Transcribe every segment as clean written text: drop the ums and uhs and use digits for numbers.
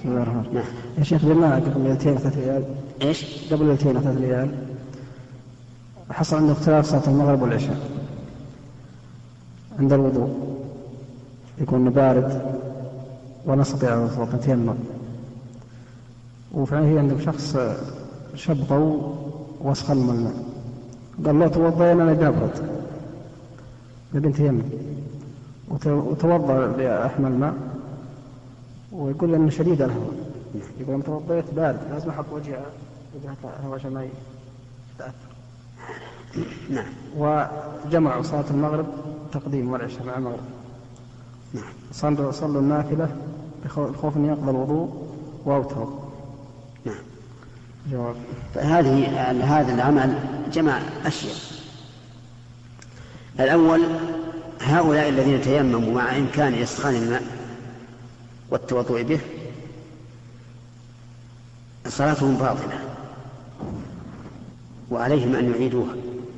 بسم الله الرحمن الرحيم. نعم. يا شيخ جماعة قبل 2 3 ريال. إيش؟ قبل 2 3 ريال حصل عنده اختلاف صلاة المغرب والعشاء عند الوضوء، يكون بارد ولا نستطيع الوضوء نتيمم، وفعلا هي عندك شخص شبطه واسخن من الماء، قال له توضأ أنا جابرت نبي تيمم، وتوضأ بأحمل الماء ويقول أنه شديد الهواء، يقول أنا توضيت بارد لازم أحط وجهه الهواء عشان ما يتأثر. نعم. وجمع صلاة المغرب تقديم والعشاء مع المغرب. نعم. صلوا النافلة بخوف أن يقضى الوضوء وأوتروا. نعم. جواب. هذا العمل جمع أشياء. الأول هؤلاء الذين تيمموا مع إمكان إسخان الماء والتوضؤ به صلاتهم باطلة وعليهم أن يعيدوها،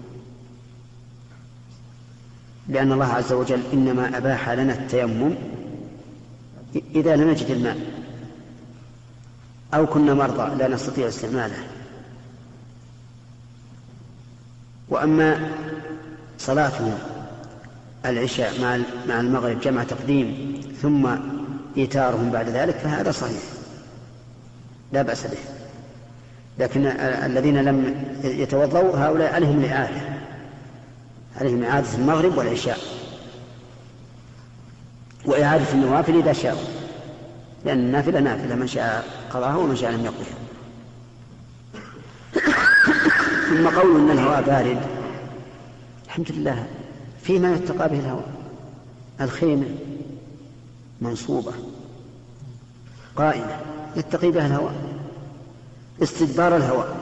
لأن الله عز وجل إنما أباح لنا التيمم إذا لم نجد الماء أو كنا مرضى لا نستطيع استعماله. وأما صلاتهم العشاء مع المغرب جمع تقديم ثم إيتارهم بعد ذلك فهذا صحيح لا بأس به، لكن الذين لم يتوضؤوا هؤلاء عليهم إعادة المغرب والعشاء وإعادة النوافل إذا شاءوا، لأن النافلة نافلة من شاء قضاها ومن شاء لم يقضيها. ثم قول أن الهواء بارد، الحمد لله فيما يتقى به الهواء، الخيمة منصوبة قائمة يتقي بها الهواء، استدبار الهواء،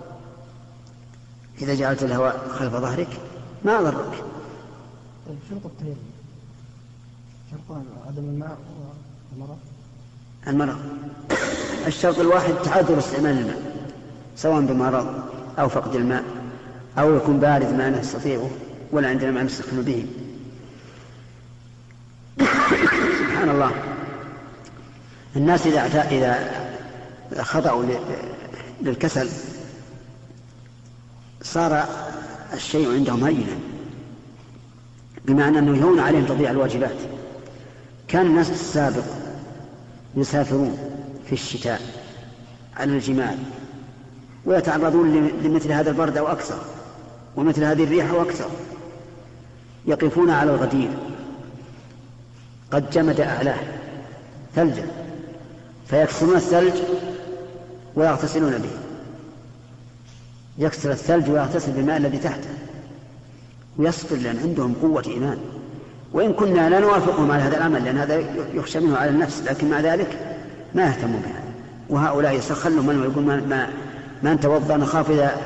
إذا جعلت الهواء خلف ظهرك ما ضرك. طيب شرط التيمم شرطان عدم الماء المرض. الشرط الواحد تعذر استعمال الماء سواء بمرض أو فقد الماء أو يكون بارد ما نستطيعه ولا عندنا ما نستخدم به. سبحان الله، الناس إذا خضعوا للكسل صار الشيء عندهم هينا، بمعنى أنه يهون عليهم تضييع الواجبات. كان الناس السابق يسافرون في الشتاء على الجمال ويتعرضون لمثل هذا البرد أو أكثر ومثل هذه الريح أو أكثر، يقفون على الغدير قد جمد أعلاه ثلجا فيكسرون الثلج ويغتسلون به، يكسر الثلج ويغتسل بالماء الذي تحته ويصبر، لأن عندهم قوة إيمان. وإن كنا لا نوافقهم على هذا العمل لأن هذا يخشى منه على النفس، لكن مع ذلك ما يهتموا بها. وهؤلاء يسخلوا منه ويقول ما توضأ نخاف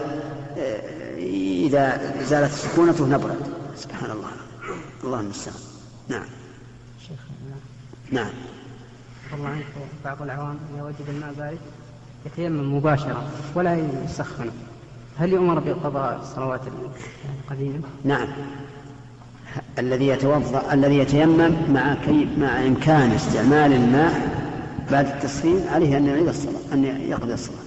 إذا زالت سكونته نبرد. سبحان الله، الله المستعان. نعم. نعم. والله عنك بعض العوام إذا وجد الماء بارد يتيمم مباشرة ولا يسخنه، هل يؤمر بقضاء الصلوات القديمة؟ نعم. الذي يتيمم مع إمكان استعمال الماء بعد التسخين عليه أن يعيد الصلاة، أن يقضي الصلاة.